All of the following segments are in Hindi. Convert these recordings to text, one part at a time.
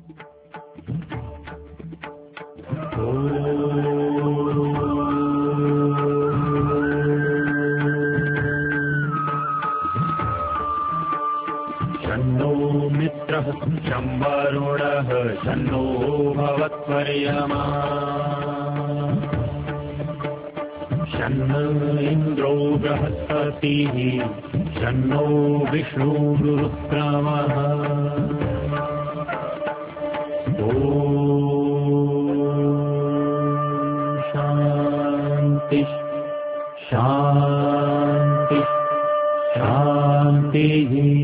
शन्नो मित्रः शं वरुणः शन्नो भवत्वर्यमा शन्न इन्द्रो बृहस्पतिः शन्नो विष्णुरुक्रमः शांति शांति शांति।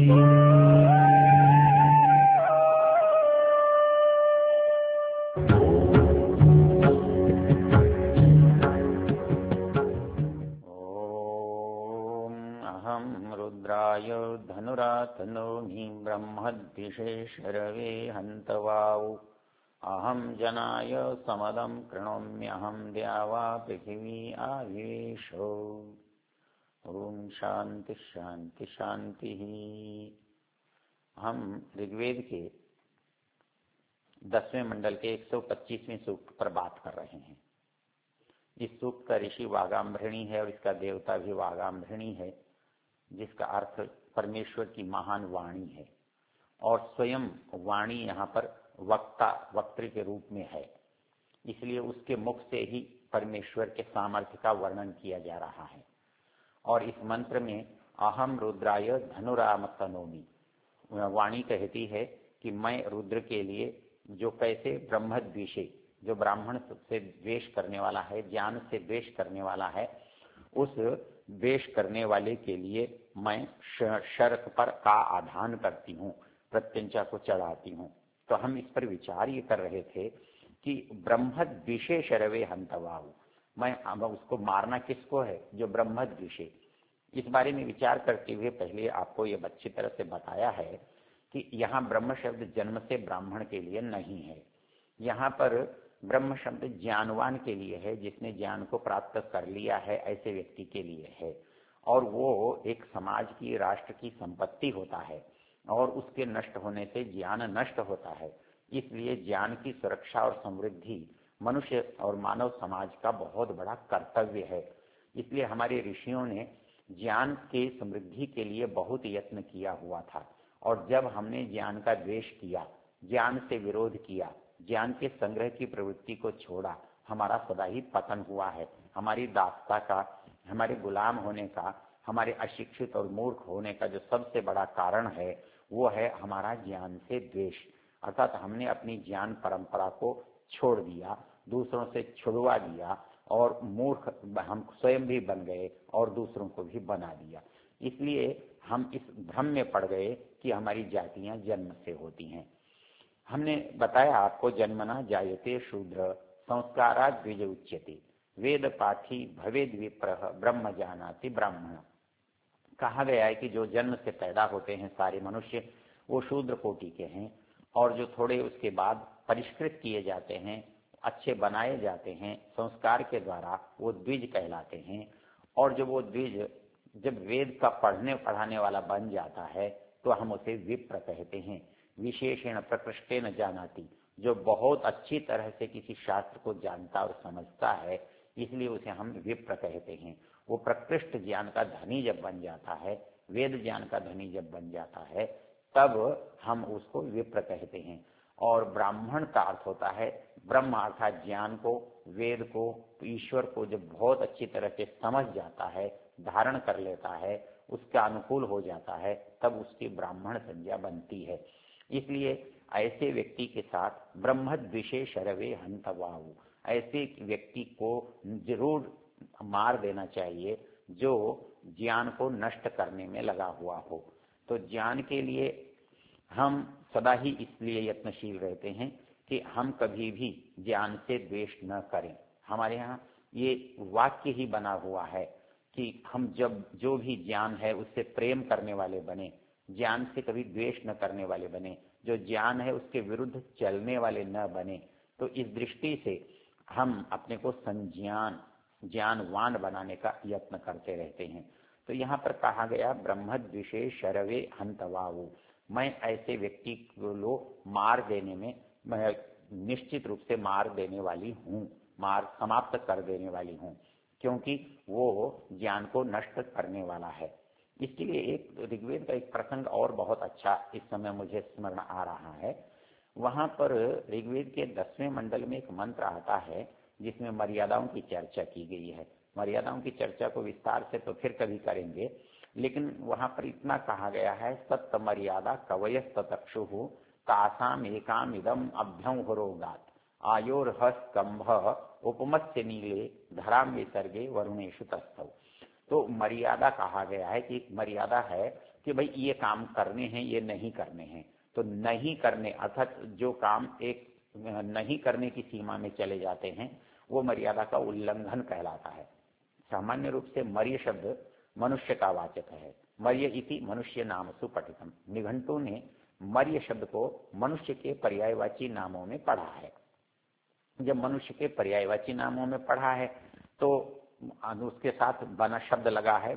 धनुरातनोमि ब्रह्मद्विषे शरवे हन्तवाौ अहं जनाय समदं कृणोम्यहं द्यावा पृथिवी आविवेशो। ओम शांति शांति शांति। हम ऋग्वेद के 10वें मंडल के 125वें सूक्त पर बात कर रहे हैं। इस सूक्त का ऋषि वागाम्भृणी है और इसका देवता भी वागाम्भृणी है, जिसका अर्थ परमेश्वर की महान वाणी है। और स्वयं वाणी यहाँ पर वक्ता वक्तृ के रूप में है, इसलिए उसके मुख से ही परमेश्वर के सामर्थ्य का वर्णन किया जा रहा है। और इस मंत्र में अहम रुद्राय धनुरामतनोमि, वाणी कहती है कि मैं रुद्र के लिए जो कैसे ब्रह्मद्वेषे, जो ब्राह्मण से द्वेष करने वाला है, ज्ञान से द्वेष करने वाला है, उस द्वेष करने वाले के लिए मैं शर्त पर का आधान करती हूँ, प्रत्यंचा को चढ़ाती हूँ। तो हम इस पर विचार ये कर रहे थे कि ब्रह्मद्वेषे शरवे हन्तवाहु, मैं अब उसको मारना किसको है, जो ब्रह्मद्वेषे। इस बारे में विचार करते हुए पहले आपको ये अच्छी तरह से बताया है कि यहाँ ब्रह्म शब्द जन्म से ब्राह्मण के लिए नहीं है। यहाँ पर ब्रह्म शब्द ज्ञानवान के लिए है, जिसने ज्ञान को प्राप्त कर लिया है, ऐसे व्यक्ति के लिए है। और वो एक समाज की, राष्ट्र की संपत्ति होता है और उसके नष्ट होने से ज्ञान नष्ट होता है। इसलिए ज्ञान की सुरक्षा और समृद्धि मनुष्य और मानव समाज का बहुत बड़ा कर्तव्य है। इसलिए हमारे ऋषियों ने ज्ञान के समृद्धि के लिए बहुत यत्न किया हुआ था। और जब हमने ज्ञान का द्वेष किया, ज्ञान से विरोध किया, ज्ञान के संग्रह की प्रवृत्ति को छोड़ा, हमारा सदा ही पतन हुआ है। हमारी दासता का, हमारे गुलाम होने का, हमारे अशिक्षित और मूर्ख होने का जो सबसे बड़ा कारण है, वो है हमारा ज्ञान से द्वेष। अर्थात हमने अपनी ज्ञान परंपरा को छोड़ दिया, दूसरों से छुड़वा दिया और मूर्ख हम स्वयं भी बन गए और दूसरों को भी बना दिया। इसलिए हम इस भ्रम में पड़ गए कि हमारी जातियां जन्म से होती हैं। हमने बताया आपको, जन्मना जायते शूद्र संस्कारात् द्विज उच्यते, वेद पाठी भवेद विप्रः ब्रह्म जानाति ब्राह्मण। कहा गया है कि जो जन्म से पैदा होते हैं सारे मनुष्य, वो शूद्र कोटि के हैं, और जो थोड़े उसके बाद परिष्कृत किए जाते हैं, अच्छे बनाए जाते हैं संस्कार के द्वारा, वो द्विज कहलाते हैं। और जब वो द्विज जब वेद का पढ़ने पढ़ाने वाला बन जाता है तो हम उसे विप्र कहते हैं। विशेषण प्रकृष्टेन जानाति, जो बहुत अच्छी तरह से किसी शास्त्र को जानता और समझता है, इसलिए उसे हम विप्र कहते हैं। वो प्रकृष्ट ज्ञान का धनी जब बन जाता है, वेद ज्ञान का धनी जब बन जाता है, तब हम उसको विप्र कहते हैं। और ब्राह्मण का अर्थ होता है ब्रह्म, अर्थात ज्ञान को, वेद को, ईश्वर को जब बहुत अच्छी तरह से समझ जाता है, धारण कर लेता है, उसका अनुकूल हो जाता है, तब उसकी ब्राह्मण संज्ञा बनती है। इसलिए ऐसे व्यक्ति के साथ ब्रह्मद्वेषे शरवे हन्तवाहु, ऐसे व्यक्ति को जरूर मार देना चाहिए जो ज्ञान को नष्ट करने में लगा हुआ हो। तो ज्ञान के लिए हम सदा ही इसलिए यत्नशील रहते हैं कि हम कभी भी ज्ञान से द्वेष न करें। हमारे यहाँ ये वाक्य ही बना हुआ है कि हम जब जो भी ज्ञान है उससे प्रेम करने वाले बने, ज्ञान से कभी द्वेष न करने वाले बने, जो ज्ञान है उसके विरुद्ध चलने वाले न बने। तो इस दृष्टि से हम अपने को संज्ञान, ज्ञानवान बनाने का यत्न करते रहते हैं। तो यहाँ पर कहा गया ब्रह्मद्वेषे शरवे हन्तवाहु, मैं ऐसे व्यक्ति को मार देने में मैं निश्चित रूप से मार देने वाली हूँ, मार समाप्त कर देने वाली हूँ, क्योंकि वो ज्ञान को नष्ट करने वाला है। इसके लिए एक ऋग्वेद का एक प्रसंग और बहुत अच्छा इस समय मुझे स्मरण आ रहा है। वहां पर ऋग्वेद के 10वें मंडल में एक मंत्र आता है जिसमें मर्यादाओं की चर्चा की गई है। मर्यादाओं की चर्चा को विस्तार से तो फिर कभी करेंगे, लेकिन वहां पर इतना कहा गया है, सत्य मर्यादा कवयस्तक्षु तासाम एकाम इदम अभ्यं हरोगात आयोर्हस कंभ उपमत्स्य नीले धराम विसर्गे वरुणेशु तस्थौ। तो मर्यादा कहा गया है कि मर्यादा है कि भाई ये काम करने हैं, ये नहीं करने हैं। तो नहीं करने अर्थात जो काम एक नहीं करने की सीमा में चले जाते हैं वो मर्यादा का उल्लंघन कहलाता है। सामान्य रूप से मर्य शब्द मनुष्य का वाचक है। मर्य इति मनुष्य नाम सुपठितम। निघंटु ने मर्य शब्द को मनुष्य के पर्यायवाची नामों में पढ़ा है। जब मनुष्य के पर्यायवाची नामों में पढ़ा है तो उसके साथ बना शब्द लगा है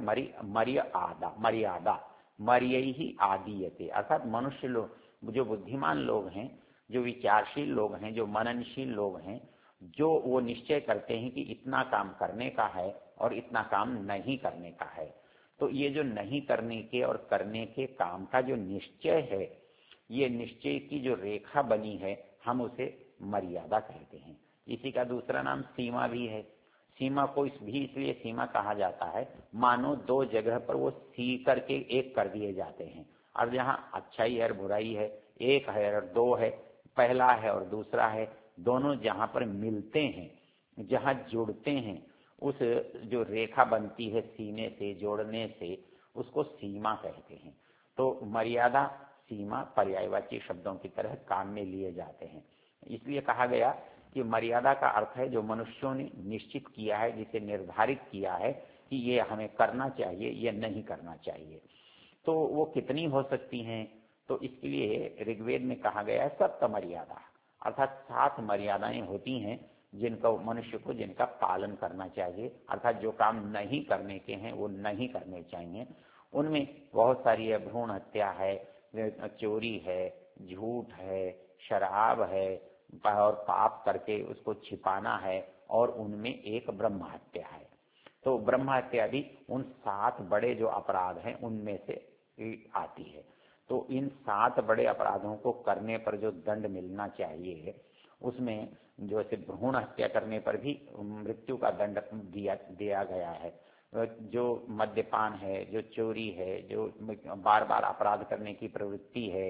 मर्यादा, मर्य ही आदीयते, अर्थात मनुष्य लोग, जो बुद्धिमान लोग हैं, जो विचारशील लोग हैं, जो मननशील लोग हैं, जो वो निश्चय करते हैं कि इतना काम करने का है और इतना काम नहीं करने का है। तो ये जो नहीं करने के और करने के काम का जो निश्चय है, ये निश्चय की जो रेखा बनी है, हम उसे मर्यादा कहते हैं। इसी का दूसरा नाम सीमा भी है। सीमा को इसलिए सीमा कहा जाता है, मानो दो जगह पर वो सी करके एक कर दिए जाते हैं, और जहाँ अच्छाई है और बुराई है, एक है और दो है, पहला है और दूसरा है, दोनों जहाँ पर मिलते हैं, जहाँ जुड़ते हैं, उस जो रेखा बनती है सीने से जोड़ने से, उसको सीमा कहते हैं। तो मर्यादा सीमा पर्यायवाची शब्दों की तरह काम में लिए जाते हैं। इसलिए कहा गया कि मर्यादा का अर्थ है जो मनुष्यों ने निश्चित किया है, जिसे निर्धारित किया है कि ये हमें करना चाहिए, ये नहीं करना चाहिए। तो वो कितनी हो सकती हैं? तो इसके लिए ऋग्वेद में कहा गया है सप्त मर्यादा, अर्थात 7 मर्यादाएं होती हैं जिनका मनुष्य को जिनका पालन करना चाहिए, अर्थात जो काम नहीं करने के हैं वो नहीं करने चाहिए। उनमें बहुत सारी है, भ्रूण हत्या है, चोरी है, झूठ है, शराब है, और पाप करके उसको छिपाना है, और उनमें एक ब्रह्म हत्या है। तो ब्रह्म हत्या भी उन 7 बड़े जो अपराध हैं उनमें से आती है। तो इन 7 बड़े अपराधों को करने पर जो दंड मिलना चाहिए, उसमें जो ऐसे भ्रूण हत्या करने पर भी मृत्यु का दंड दिया गया है। जो मद्यपान है, जो चोरी है, जो बार बार अपराध करने की प्रवृत्ति है,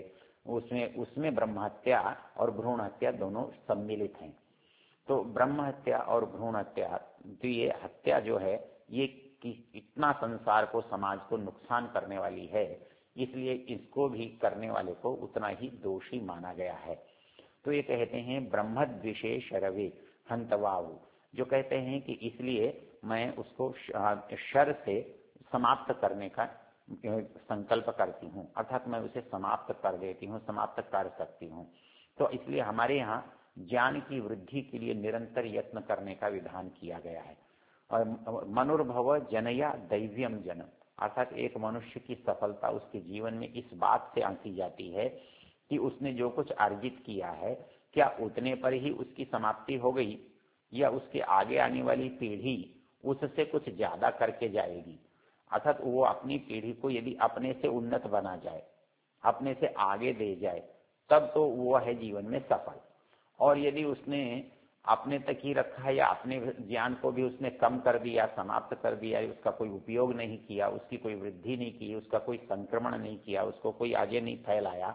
उसमें ब्रह्म हत्या और भ्रूण हत्या दोनों सम्मिलित हैं। तो ब्रह्म हत्या और भ्रूण हत्या, तो ये हत्या जो है ये इतना संसार को, समाज को नुकसान करने वाली है, इसलिए इसको भी करने वाले को उतना ही दोषी माना गया है। तो ये कहते हैं ब्रह्मद्विषे शरवे हंतवाहु, जो कहते हैं कि इसलिए मैं उसको शर से समाप्त करने का संकल्प करती हूँ, अर्थात मैं उसे समाप्त कर देती हूँ, समाप्त कर सकती हूँ। तो इसलिए हमारे यहाँ ज्ञान की वृद्धि के लिए निरंतर यत्न करने का विधान किया गया है। और मनुर्भव जनया दैव्यम जन, अर्थात एक मनुष्य की सफलता उसके जीवन में इस बात से आंकी जाती है कि उसने जो कुछ अर्जित किया है, क्या उतने पर ही उसकी समाप्ति हो गई, या उसके आगे आने वाली पीढ़ी उससे कुछ ज्यादा करके जाएगी। अर्थात वो अपनी पीढ़ी को यदि अपने से उन्नत बना जाए, अपने से आगे दे जाए, तब तो वो है जीवन में सफल। और यदि उसने अपने तक ही रखा है, या अपने ज्ञान को भी उसने कम कर दिया, समाप्त कर दिया, उसका कोई उपयोग नहीं किया, उसकी कोई वृद्धि नहीं की, उसका कोई संक्रमण नहीं किया, उसको कोई आगे नहीं फैलाया,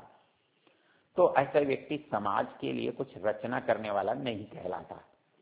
तो ऐसा व्यक्ति समाज के लिए कुछ रचना करने वाला नहीं कहलाता।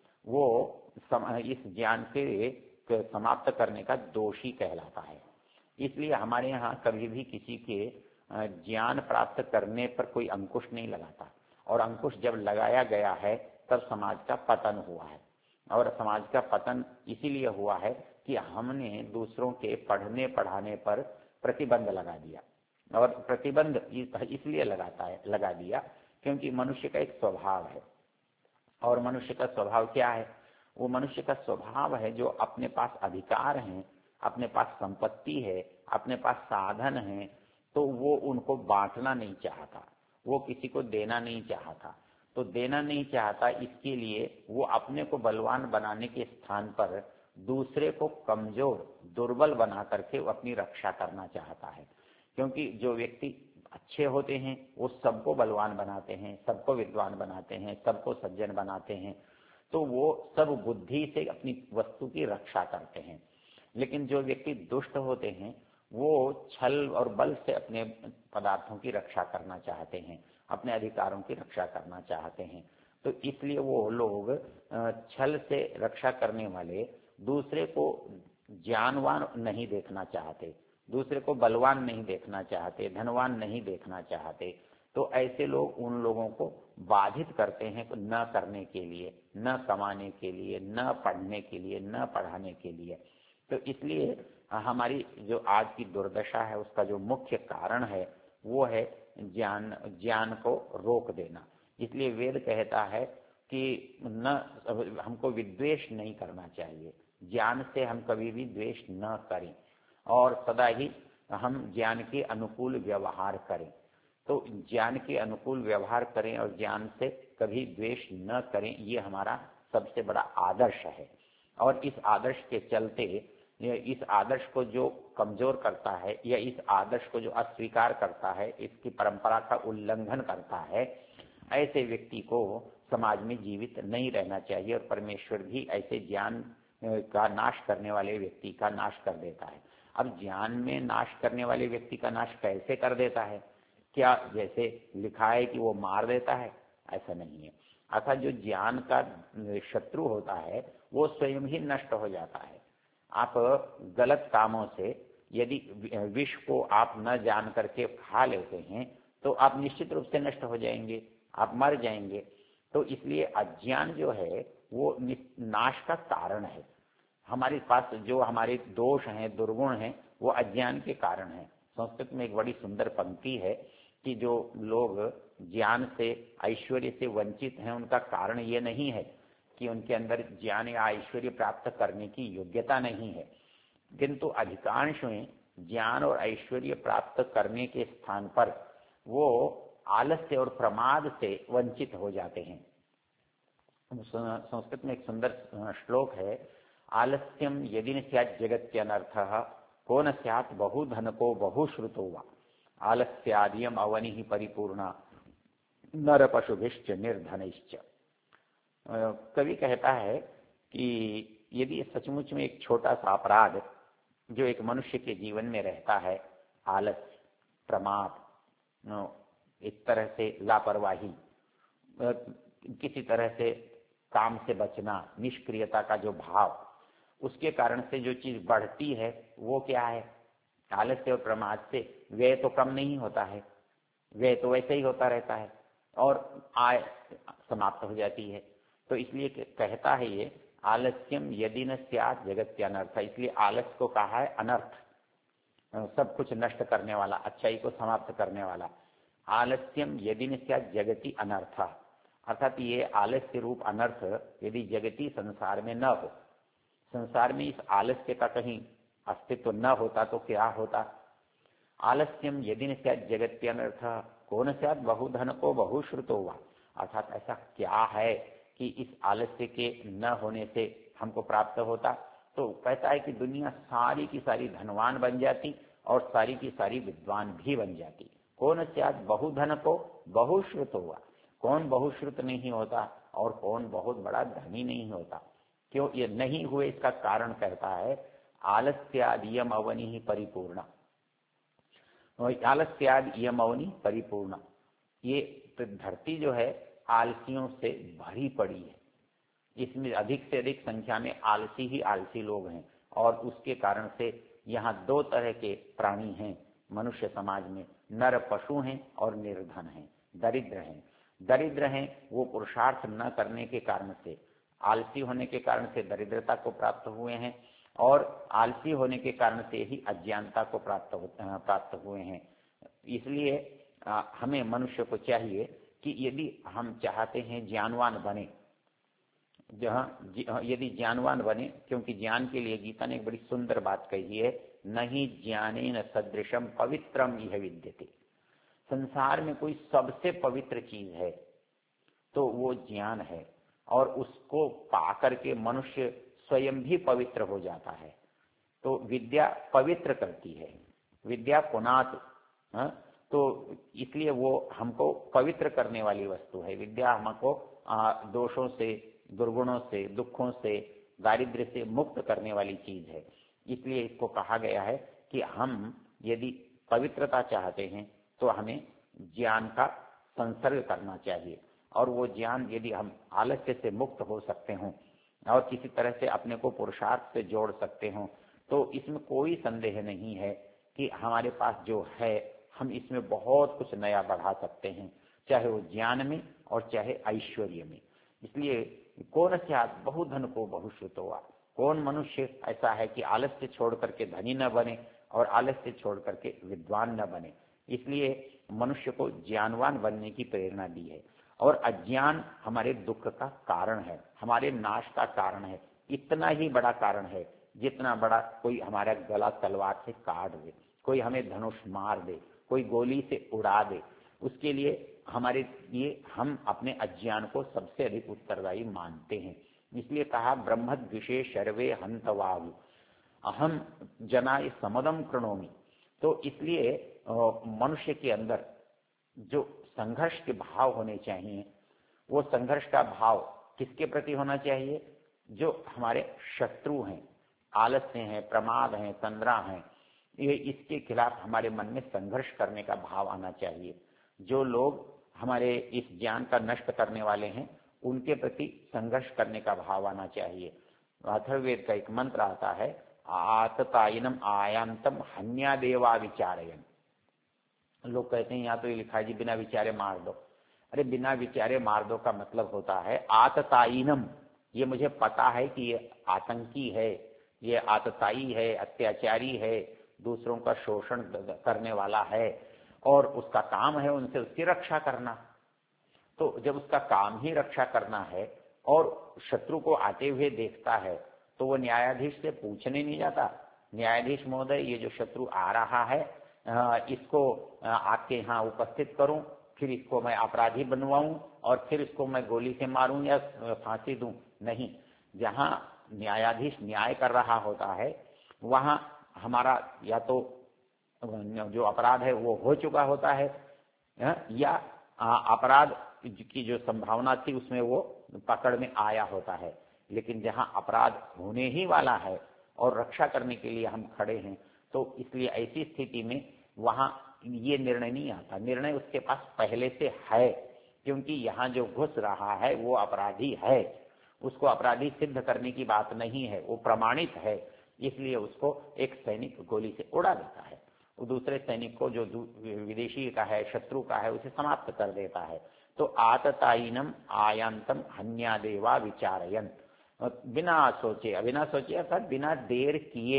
वो इस ज्ञान से समाप्त करने का दोषी कहलाता है। इसलिए हमारे यहाँ कभी भी किसी के ज्ञान प्राप्त करने पर कोई अंकुश नहीं लगाता, और अंकुश जब लगाया गया है तब समाज का पतन हुआ है। और समाज का पतन इसीलिए हुआ है कि हमने दूसरों के पढ़ने पढ़ाने पर प्रतिबंध लगा दिया। और प्रतिबंध इसलिए लगा दिया क्योंकि मनुष्य का एक स्वभाव है। और मनुष्य का स्वभाव क्या है? वो मनुष्य का स्वभाव है जो अपने पास अधिकार हैं, अपने पास संपत्ति है, अपने पास साधन है, तो वो उनको बांटना नहीं चाहता, वो किसी को देना नहीं चाहता। तो देना नहीं चाहता, इसके लिए वो अपने को बलवान बनाने के स्थान पर दूसरे को कमजोर दुर्बल बना करके वो अपनी रक्षा करना चाहता है। क्योंकि जो व्यक्ति अच्छे होते हैं वो सबको बलवान बनाते हैं, सबको विद्वान बनाते हैं, सबको सज्जन बनाते हैं, तो वो सब बुद्धि से अपनी वस्तु की रक्षा करते हैं। लेकिन जो व्यक्ति दुष्ट होते हैं वो छल और बल से अपने पदार्थों की रक्षा करना चाहते हैं, अपने अधिकारों की रक्षा करना चाहते हैं। तो इसलिए वो लोग छल से रक्षा करने वाले दूसरे को ज्ञानवान नहीं देखना चाहते, दूसरे को बलवान नहीं देखना चाहते, धनवान नहीं देखना चाहते। तो ऐसे लोग उन लोगों को बाधित करते हैं न करने के लिए, न कमाने के लिए, न पढ़ने के लिए, न पढ़ाने के लिए। तो इसलिए हमारी जो आज की दुर्दशा है उसका जो मुख्य कारण है वो है ज्ञान को रोक देना। इसलिए वेद कहता है कि न हमको विद्वेष नहीं करना चाहिए, ज्ञान से हम कभी भी द्वेष न करें और सदा ही हम ज्ञान के अनुकूल व्यवहार करें। तो ज्ञान के अनुकूल व्यवहार करें और ज्ञान से कभी द्वेष न करें, ये हमारा सबसे बड़ा आदर्श है। और इस आदर्श के चलते, इस आदर्श को जो कमजोर करता है या इस आदर्श को जो अस्वीकार करता है, इसकी परंपरा का उल्लंघन करता है, ऐसे व्यक्ति को समाज में जीवित नहीं रहना चाहिए और परमेश्वर भी ऐसे ज्ञान का नाश करने वाले व्यक्ति का नाश कर देता है। अब ज्ञान में नाश करने वाले व्यक्ति का नाश कैसे कर देता है? क्या जैसे लिखा है कि वो मार देता है? ऐसा नहीं है। अर्थात जो ज्ञान का शत्रु होता है वो स्वयं ही नष्ट हो जाता है। आप गलत कामों से यदि विष को आप न जान करके खा लेते हैं तो आप निश्चित रूप से नष्ट हो जाएंगे, आप मर जाएंगे। तो इसलिए अज्ञान जो है वो नाश का कारण है। हमारे पास जो हमारे दोष हैं, दुर्गुण हैं, वो अज्ञान के कारण है। संस्कृत में एक बड़ी सुंदर पंक्ति है कि जो लोग ज्ञान से, ऐश्वर्य से वंचित हैं, उनका कारण ये नहीं है कि उनके अंदर ज्ञान या ऐश्वर्य प्राप्त करने की योग्यता नहीं है, किंतु अधिकांश में ज्ञान और ऐश्वर्य प्राप्त करने के स्थान पर वो आलस्य और प्रमाद से वंचित हो जाते हैं। संस्कृत में एक सुंदर श्लोक है, आलस्यम यदि न स्यात् जगत्यनर्थः को न स्यात् बहुधन को बहुश्रुतो वा आलस्यादियम अवनि ही परिपूर्णा नर पशुभिश्च निर्धनैश्च। कवि कहता है कि यदि सचमुच में एक छोटा सा अपराध जो एक मनुष्य के जीवन में रहता है, आलस्य, प्रमाद, एक तरह से लापरवाही, किसी तरह से काम से बचना, निष्क्रियता का जो भाव, उसके कारण से जो चीज बढ़ती है वो क्या है? आलस्य और प्रमाद से व्यय तो कम नहीं होता है, व्यय तो वैसे ही होता रहता है और आय समाप्त हो जाती है। तो इसलिए कहता है ये, आलस्यम यदि न स्यात् जगत्यनर्थ। इसलिए आलस्य को कहा है अनर्थ, सब कुछ नष्ट करने वाला, अच्छाई को समाप्त करने वाला। आलस्यम यदि न स्यात् जगति अनर्थ, अर्थात ये आलस्य रूप अनर्थ यदि जगती संसार में न हो, संसार में इस आलस्य का कहीं अस्तित्व न होता तो क्या होता? आलस्यम यदि न स्यात् जगत्यनर्थ को न स्यात् बहुधन को बहुश्रुतो वा। अर्थात ऐसा क्या है कि इस आलस्य के न होने से हमको प्राप्त होता? तो कहता है कि दुनिया सारी की सारी धनवान बन जाती और सारी की सारी विद्वान भी बन जाती। कौन स्यात् बहुधन को बहुश्रुतो वा, कौन बहुश्रुत नहीं होता और कौन बहुत बड़ा धनी नहीं होता? क्यों ये नहीं हुए? इसका कारण कहता है आलस्याद यम अवनि ही परिपूर्ण। आलस्याद यम अवनि परिपूर्ण, ये धरती जो है आलसियों से भरी पड़ी है। इसमें अधिक से अधिक संख्या में आलसी ही आलसी लोग हैं और उसके कारण से यहाँ दो तरह के प्राणी हैं मनुष्य समाज में, नर पशु हैं और निर्धन हैं, दरिद्र हैं। दरिद्र हैं वो पुरुषार्थ न करने के कारण से, आलसी होने के कारण से दरिद्रता को प्राप्त हुए हैं और आलसी होने के कारण से ही अज्ञानता को प्राप्त हुए हैं। इसलिए हमें मनुष्य को चाहिए कि यदि हम चाहते हैं ज्ञानवान बने, यदि ज्ञानवान बने, क्योंकि ज्ञान के लिए गीता ने एक बड़ी सुंदर बात कही है, नहीं ज्ञानेन सदृशम पवित्रम इह विद्यते। संसार में कोई सबसे पवित्र चीज है तो वो ज्ञान है, और उसको पा करके मनुष्य स्वयं भी पवित्र हो जाता है। तो विद्या पवित्र करती है, विद्या पुनात, तो इसलिए वो हमको पवित्र करने वाली वस्तु है। विद्या हमको दोषों से, दुर्गुणों से, दुखों से, दारिद्र्य से मुक्त करने वाली चीज है। इसलिए इसको कहा गया है कि हम यदि पवित्रता चाहते हैं तो हमें ज्ञान का संसर्ग करना चाहिए, और वो ज्ञान यदि हम आलस्य से मुक्त हो सकते हों और किसी तरह से अपने को पुरुषार्थ से जोड़ सकते हों, तो इसमें कोई संदेह नहीं है कि हमारे पास जो है हम इसमें बहुत कुछ नया बढ़ा सकते हैं, चाहे वो ज्ञान में और चाहे ऐश्वर्य में। इसलिए कौन स्यात् बहुधन को बहुश्रुतो हुआ, कौन मनुष्य ऐसा है कि आलस्य छोड़ करके धनी न बने और आलस्य छोड़ करके विद्वान न बने। इसलिए मनुष्य को ज्ञानवान बनने की प्रेरणा दी है, और अज्ञान हमारे दुख का कारण है, हमारे नाश का कारण है। इतना ही बड़ा कारण है जितना बड़ा कोई हमारा गला तलवार से काट दे, कोई हमें धनुष मार दे, कोई गोली से उड़ा दे, उसके लिए हमारे लिए हम अपने अज्ञान को सबसे अधिक उत्तरदायी मानते हैं। इसलिए कहा ब्रह्मद विशेष सर्वे हंतवाहु अहम जनाय समदम कृणोमि। तो इसलिए मनुष्य के अंदर जो संघर्ष के भाव होने चाहिए, वो संघर्ष का भाव किसके प्रति होना चाहिए? जो हमारे शत्रु हैं, आलस्य हैं, प्रमाद हैं, तंद्रा हैं, ये इसके खिलाफ हमारे मन में संघर्ष करने का भाव आना चाहिए। जो लोग हमारे इस ज्ञान का नष्ट करने वाले हैं, उनके प्रति संघर्ष करने का भाव आना चाहिए। अथर्ववेद का एक मंत्र आता है, आततायनम आयांतम हन्यादेवा विचारयन। लोग कहते हैं यहाँ तो ये लिखा है जी बिना विचारे मार दो। अरे बिना विचारे मार दो का मतलब होता है आततायनम, ये मुझे पता है कि ये आतंकी है, ये आतताई है, अत्याचारी है, दूसरों का शोषण करने वाला है, और उसका काम है उनसे उसकी रक्षा करना। तो जब उसका काम ही रक्षा करना है और शत्रु को आते हुए देखता है, तो वो न्यायाधीश से पूछने नहीं जाता, न्यायाधीश महोदय ये जो शत्रु आ रहा है इसको आपके यहाँ उपस्थित करूं, फिर इसको मैं अपराधी बनवाऊं और फिर इसको मैं गोली से मारूं या फांसी दूं। नहीं, जहां न्यायाधीश न्याय कर रहा होता है वहां हमारा या तो जो अपराध है वो हो चुका होता है, या अपराध की जो संभावना थी उसमें वो पकड़ में आया होता है। लेकिन जहां अपराध होने ही वाला है और रक्षा करने के लिए हम खड़े हैं, तो इसलिए ऐसी स्थिति में वहां ये निर्णय नहीं आता, निर्णय उसके पास पहले से है, क्योंकि यहाँ जो घुस रहा है वो अपराधी है, उसको अपराधी सिद्ध करने की बात नहीं है, वो प्रमाणित है। इसलिए उसको एक सैनिक गोली से उड़ा देता है, वो दूसरे सैनिक को जो विदेशी का है, शत्रु का है, उसे समाप्त कर देता है। तो आततायिनम आयांतम हन्यादेवा विचारयन, बिना सोचे, बिना सोचे अर्थात बिना देर किए।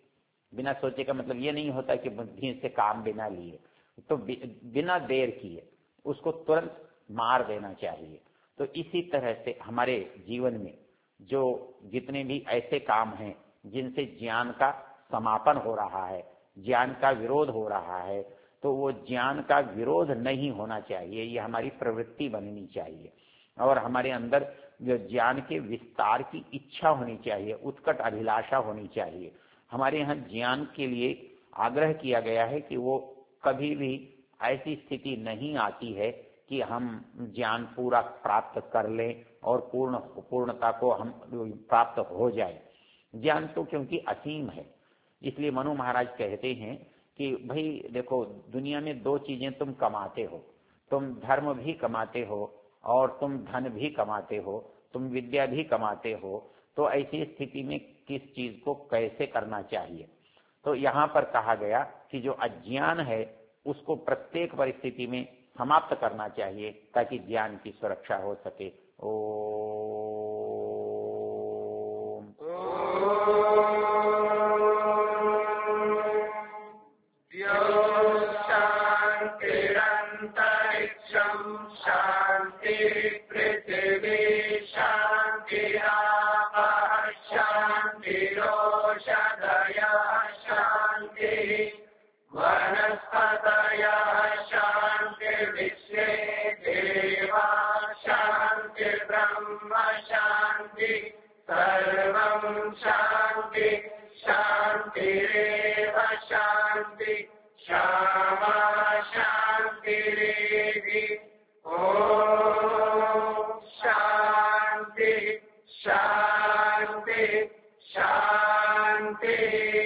बिना सोचे का मतलब ये नहीं होता कि बुद्धि से काम बिना लिए, तो बिना देर किए उसको तुरंत मार देना चाहिए। तो इसी तरह से हमारे जीवन में जो जितने भी ऐसे काम हैं जिनसे ज्ञान का समापन हो रहा है, ज्ञान का विरोध हो रहा है, तो वो ज्ञान का विरोध नहीं होना चाहिए, ये हमारी प्रवृत्ति बननी चाहिए। और हमारे अंदर जो ज्ञान के विस्तार की इच्छा होनी चाहिए, उत्कट अभिलाषा होनी चाहिए। हमारे यहाँ ज्ञान के लिए आग्रह किया गया है कि वो कभी भी ऐसी स्थिति नहीं आती है कि हम ज्ञान पूरा प्राप्त कर लें और पूर्णता को हम प्राप्त हो जाए। ज्ञान तो क्योंकि असीम है, इसलिए मनु महाराज कहते हैं कि भाई देखो, दुनिया में दो चीजें तुम कमाते हो, तुम धर्म भी कमाते हो और तुम धन भी कमाते हो, तुम विद्या भी कमाते हो। तो ऐसी स्थिति में किस चीज को कैसे करना चाहिए? तो यहाँ पर कहा गया कि जो अज्ञान है उसको प्रत्येक परिस्थिति में समाप्त करना चाहिए ताकि ज्ञान की सुरक्षा हो सके। वनस्पतयः शान्तिर्विश्वे देवा शान्तिः। शांति शांतिरेव शांति क्षमा शांतिरेधि ओम शांति शांति शांति